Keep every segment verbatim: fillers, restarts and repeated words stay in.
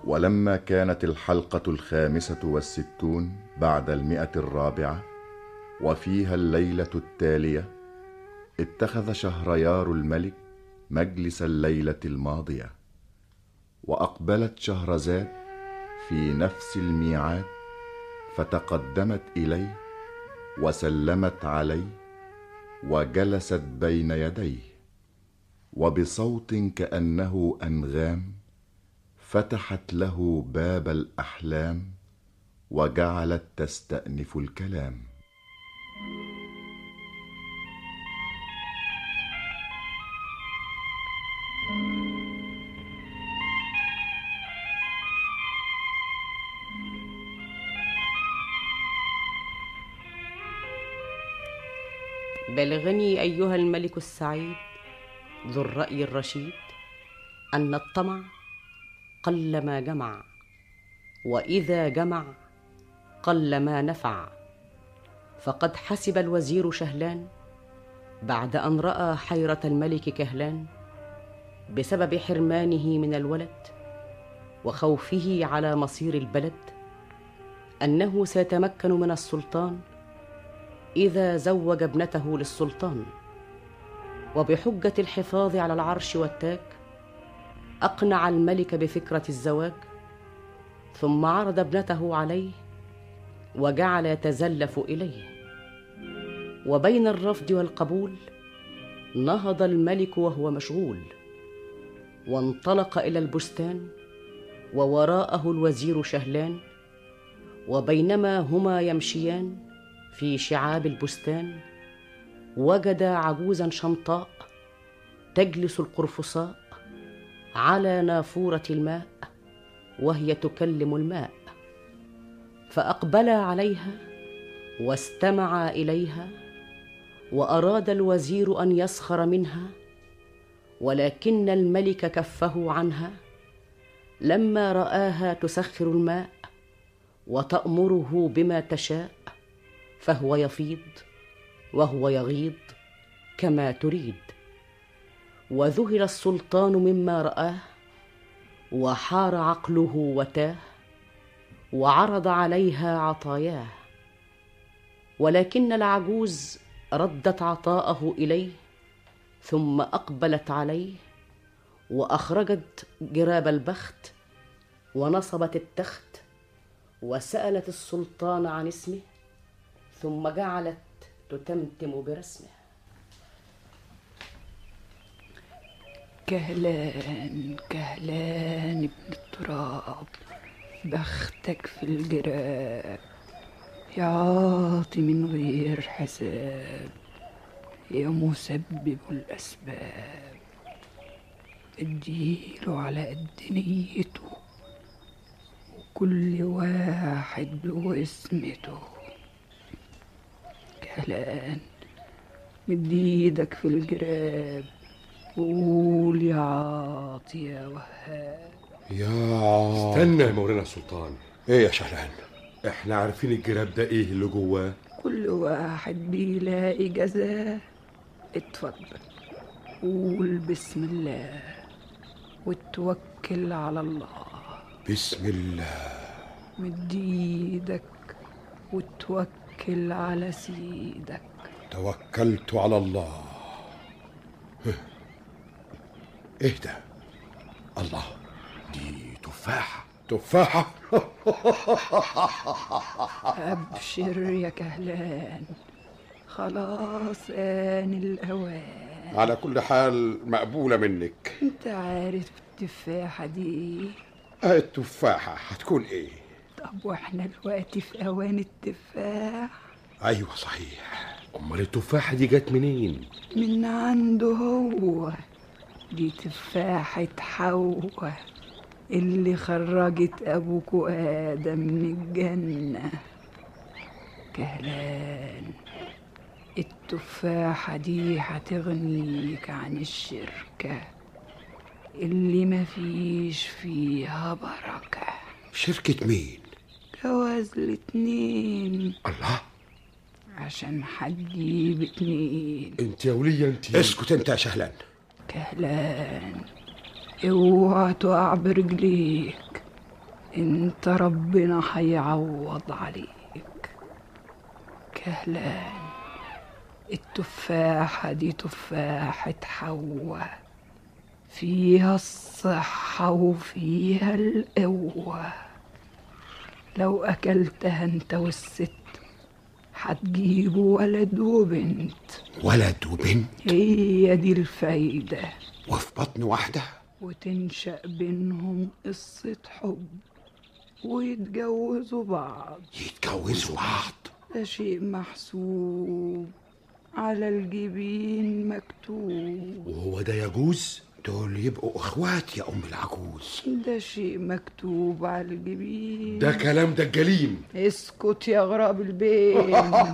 ولما كانت الحلقة الخامسة والستون بعد المئة الرابعة وفيها الليلة التالية، اتخذ شهريار الملك مجلس الليلة الماضية، وأقبلت شهرزاد في نفس الميعاد، فتقدمت إليه وسلمت عليه وجلست بين يديه، وبصوت كأنه أنغام فتحت له باب الأحلام وجعلت تستأنف الكلام. بلغني أيها الملك السعيد ذو الرأي الرشيد أن الطمع قلما جمع، وإذا جمع قلما نفع. فقد حسب الوزير شهلان بعد أن رأى حيرة الملك كهلان بسبب حرمانه من الولد وخوفه على مصير البلد، أنه سيتمكن من السلطان إذا زوج ابنته للسلطان، وبحجة الحفاظ على العرش والتاج أقنع الملك بفكرة الزواج، ثم عرض ابنته عليه وجعل يتزلف إليه. وبين الرفض والقبول نهض الملك وهو مشغول، وانطلق إلى البستان ووراءه الوزير شهلان. وبينما هما يمشيان في شعاب البستان، وجدا عجوزا شمطاء تجلس القرفصاء على نافورة الماء وهي تكلم الماء. فأقبلا عليها واستمعا إليها، وأراد الوزير أن يسخر منها، ولكن الملك كفه عنها لما رآها تسخر الماء وتأمره بما تشاء، فهو يفيض وهو يغيض كما تريد. وذهل السلطان مما رآه، وحار عقله وتاه، وعرض عليها عطاياه. ولكن العجوز ردت عطاءه إليه، ثم أقبلت عليه وأخرجت جراب البخت ونصبت التخت، وسألت السلطان عن اسمه، ثم جعلت تتمتم برسمه. كهلان كهلان ابن التراب، بختك في الجراب، يا عاطي من غير حساب، يا مسبب الأسباب. اديله على قد نيته، وكل واحد واسمته. كهلان مد ايدك في الجراب، وقول يا عاطي يا وهاب. يا عاطي استنى يا مولانا السلطان. ايه يا شهلان؟ احنا عارفين الجراب ده ايه اللي جواه. كل واحد بيلاقي جزاه. اتفضل قول بسم الله وتوكل على الله. بسم الله. مد ايدك وتوكل على سيدك. توكلت على الله. ايه ده؟ الله، دي تفاحة. تفاحة. أبشر يا كهلان، خلاص آن الأوان. على كل حال مقبولة منك. انت عارف التفاحة دي ايه؟ التفاحة هتكون ايه؟ طب واحنا دلوقتي في أوان التفاح. ايوه صحيح. امال التفاحة دي جت منين؟ من عنده هو. دي تفاحة حواء اللي خرجت أبوكوا آدم من الجنة. كهلان التفاحة دي هتغنيك عن الشركة اللي مفيش فيها بركة. شركة مين؟ جواز الاتنين. الله، عشان هتجيب اتنين. انت يا ولية انت. اسكت انت يا شهلان. كهلان اوعى تقع برجليك، انت ربنا هيعوض عليك. كهلان، التفاحة دي تفاحة حواء، فيها الصحة وفيها القوة. لو أكلتها انت والست هتجيبوا ولد وبنت. ولد وبنت؟ هي دي الفايدة. وفي بطن واحدة؟ وتنشأ بينهم قصة حب ويتجوزوا بعض. يتجوزوا بعض؟ ده شيء محسوب على الجبين مكتوب. وهو ده يجوز؟ دول يبقوا اخوات يا ام العجوز. ده شيء مكتوب على الجبين. ده كلام دجالين. اسكت يا غراب البين.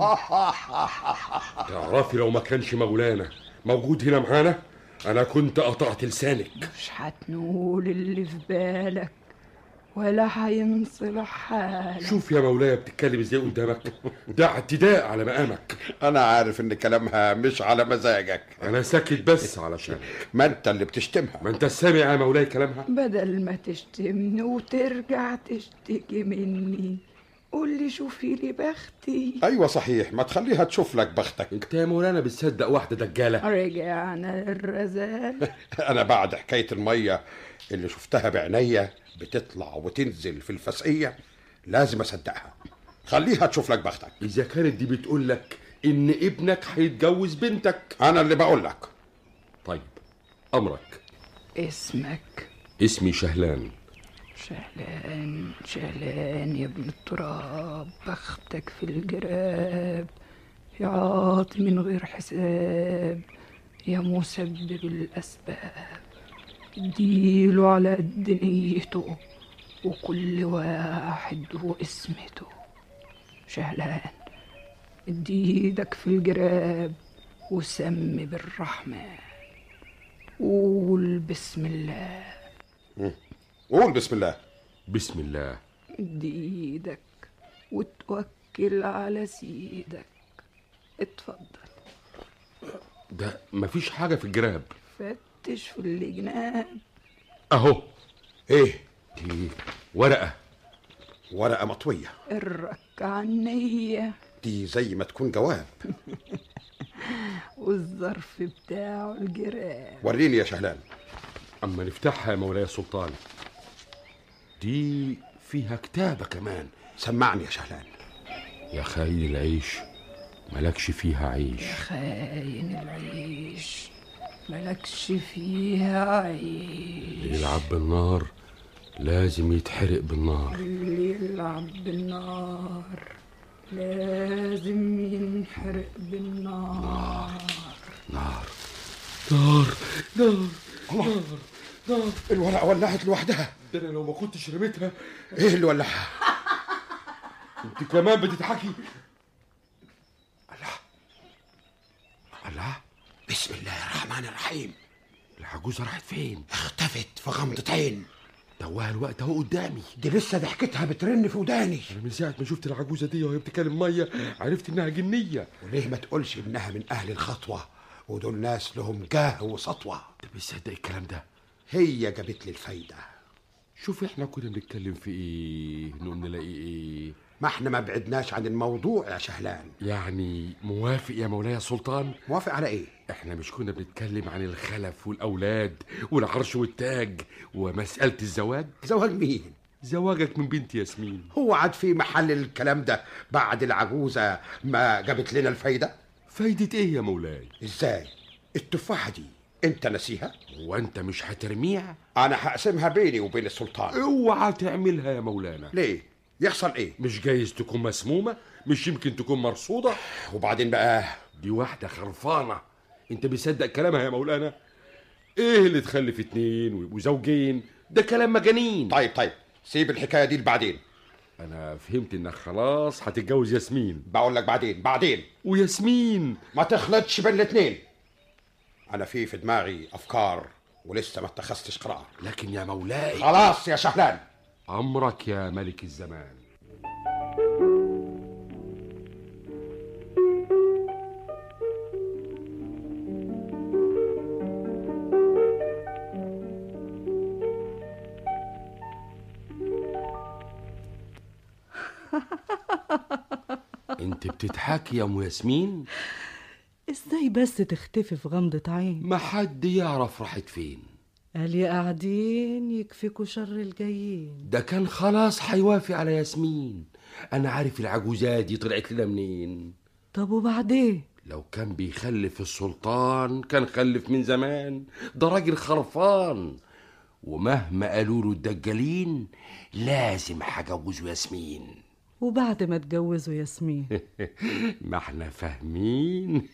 تعرفي لو ما كانش مولانا موجود هنا معانا انا كنت قطعت لسانك. مش هتنول اللي في بالك ولا هينصلح حالك. شوف يا مولاي بتتكلم ازاي قدامك، ده اعتداء على مقامك. انا عارف ان كلامها مش على مزاجك. انا ساكت بس علشانك. ما انت اللي بتشتمها. ما انت سامع يا مولاي كلامها. بدل ما تشتمني وترجع تشتكي مني قول لي شوفي لي بختي. ايوه صحيح، ما تخليها تشوف لك بختك. انت يا مولانا بتصدق واحده دجاله؟ رجعنا للرزال. انا بعد حكايه الميه اللي شفتها بعينيا بتطلع وتنزل في الفسقيه لازم اصدقها. خليها تشوف لك بختك. اذا كانت دي بتقول لك ان ابنك هيتجوز بنتك. انا اللي بقول لك. طيب امرك. اسمك؟ اسمي شهلان. شهلان شهلان يا ابن التراب، بختك في الجراب، يا عاطي من غير حساب، يا مسبب الأسباب. اديله على قد نيته وكل واحد واسمته. شهلان، ادي ايدك في الجراب وسمي بالرحمن. قول بسم الله. قول بسم الله. بسم الله. ادي ايدك وتوكل على سيدك. اتفضل. ده مفيش حاجه في الجراب. فتش في الجناب. اهو. ايه دي ورقه. ورقه مطويه. الركعه النيه. دي زي ما تكون جواب. والظرف بتاعه الجراب. وريني يا شهلان. اما نفتحها يا مولاي السلطان دي فيها كتابه كمان. سمعني يا شهلان. يا خاين العيش ملكش فيها عيش. يا خاين العيش ملكش فيها عيش. اللي يلعب بالنار لازم يتحرق بالنار. اللي يلعب بالنار لازم ينحرق بالنار. نار نار نار الله، نار. الورقه ولعت لوحدها. ده انا لو ما كنتش رميتها. ايه اللي ولعها؟ انت كمان بتضحكي. الله الله. بسم الله الرحمن الرحيم. العجوزه راحت فين؟ اختفت في غمضة عين. توها الوقت اهو قدامي. دي لسه ضحكتها بترن في وداني. انا من ساعه ما شفت العجوزه دي وهي بتكلم ميه عرفت انها جنيه. وليه ما تقولش انها من اهل الخطوه ودول ناس لهم جاه وسطوه؟ انت بتصدق الكلام ده؟ هي جابت لي الفايده. شوف احنا كنا بنتكلم في ايه نقوم نلاقي ايه. ما احنا ما بعدناش عن الموضوع يا شهلان. يعني موافق يا مولاي سلطان؟ موافق على ايه؟ احنا مش كنا بنتكلم عن الخلف والاولاد والعرش والتاج ومساله الزواج؟ زواج مين؟ زواجك من بنت ياسمين. هو عاد في محل الكلام ده بعد العجوزه ما جابت لنا الفايده؟ فايده ايه يا مولاي؟ ازاي؟ التفاحه دي انت نسيها؟ وانت مش هترميها؟ انا هقسمها بيني وبين السلطان. اوعى تعملها يا مولانا. ليه؟ يحصل ايه؟ مش جايز تكون مسمومه؟ مش يمكن تكون مرصوده؟ وبعدين بقى؟ دي واحده خرفانه. انت بيصدق كلامها يا مولانا؟ ايه اللي تخلف اتنين ويبقوا زوجين؟ ده كلام مجانين. طيب طيب سيب الحكايه دي لبعدين. انا فهمت انك خلاص هتتجوز ياسمين. بقول لك بعدين بعدين. وياسمين ما تخلطش بين الاتنين. انا في في دماغي افكار ولسه ما اتخذتش قرار. لكن يا مولاي. خلاص يا شهلان. امرك يا ملك الزمان. انت بتضحكي يا ام ياسمين؟ ازاي بس تختفي في غمضة عين؟ ما حد يعرف راحت فين. قال يا قاعدين يكفيكوا شر الجايين. ده كان خلاص هيوافق على ياسمين. انا عارف العجوزات دي طلعت لنا منين. طب وبعدين؟ لو كان بيخلف السلطان كان خلف من زمان. ده راجل خرفان، ومهما قالوا له الدجالين لازم هجوزه ياسمين. وبعد ما اتجوزوا ياسمين ما احنا فاهمين.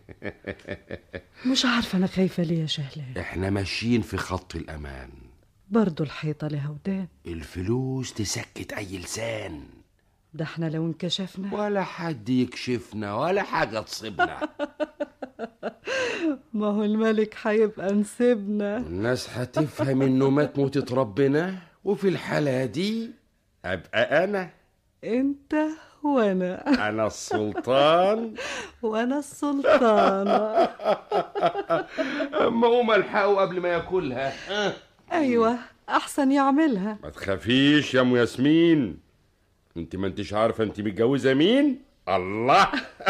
مش عارفة أنا خايفة ليه يا شهلان. احنا ماشيين في خط الأمان. برضو الحيطة لها ودان. الفلوس تسكت أي لسان. ده احنا لو انكشفنا ولا حد يكشفنا ولا حاجة تصيبنا. ما هو الملك هيبقى نسيبنا. الناس هتفهم انه مات موتة ربنا، وفي الحالة دي أبقى أنا. انت وانا. أنا السلطان وانا السلطانة. أما قوم ألحقه قبل ما ياكلها. ايوه احسن يعملها. ما تخافيش يا ام ياسمين، انت ما انتش عارفه انت متجوزه مين. الله.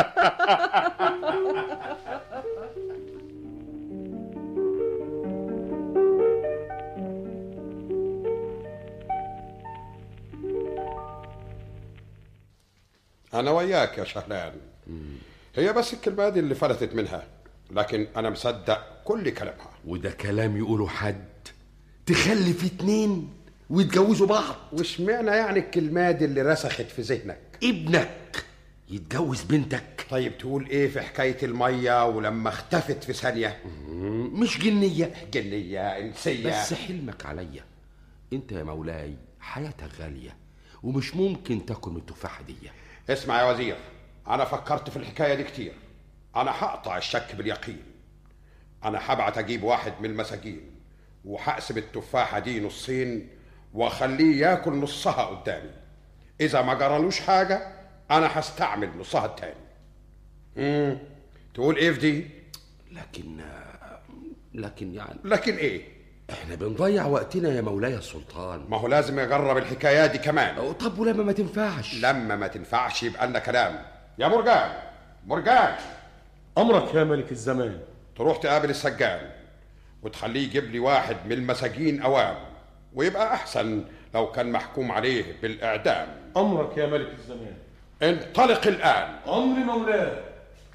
أنا وياك يا شهلان. هي بس الكلمة دي اللي فلتت منها، لكن أنا مصدق كل كلامها. وده كلام يقوله حد؟ تخلف اتنين ويتجوزوا بعض؟ وش معنى يعني الكلمة دي اللي رسخت في ذهنك؟ ابنك يتجوز بنتك؟ طيب تقول إيه في حكاية المية ولما اختفت في ثانية؟ مش جنية؟ جنية إنسية. بس حلمك عليا انت يا مولاي، حياتك غالية ومش ممكن تاكل من التفاحة دي. اسمع يا وزير، أنا فكرت في الحكاية دي كتير. أنا هقطع الشك باليقين. أنا هبعت أجيب واحد من المساجين وهقسم التفاحة دي نصين وأخليه ياكل نصها قدامي. إذا ما جرالوش حاجة أنا هستعمل نصها التاني. امم تقول إيه في دي؟ لكن لكن يعني لكن إيه؟ احنا بنضيع وقتنا يا مولاي السلطان. ما هو لازم يجرب الحكاية دي كمان. طب ولما ما تنفعش؟ لما ما تنفعش يبقى لنا كلام. يا مرجان، مرجان، أمرك يا ملك الزمان. تروح تقابل السجان وتخليه يجيب لي واحد من المساجين أوام، ويبقى أحسن لو كان محكوم عليه بالإعدام. أمرك يا ملك الزمان. انطلق الآن. أمر مولاي.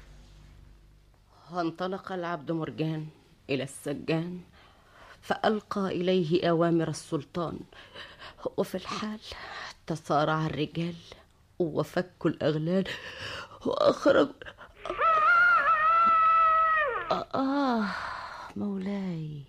وانطلق العبد مرجان إلى السجان فألقى إليه أوامر السلطان، وفي الحال تصارع الرجال وفكوا الأغلال وأخرجوا. آه, آه مولاي.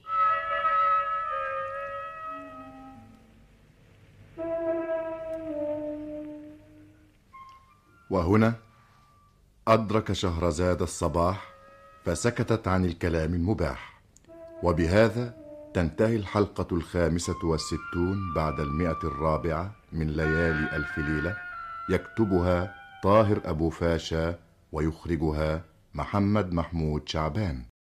وهنا أدرك شهرزاد الصباح فسكتت عن الكلام المباح. وبهذا تنتهي الحلقة الخامسة والستون بعد المئة الرابعة من ليالي ألف ليلة. يكتبها طاهر أبو فاشا ويخرجها محمد محمود شعبان.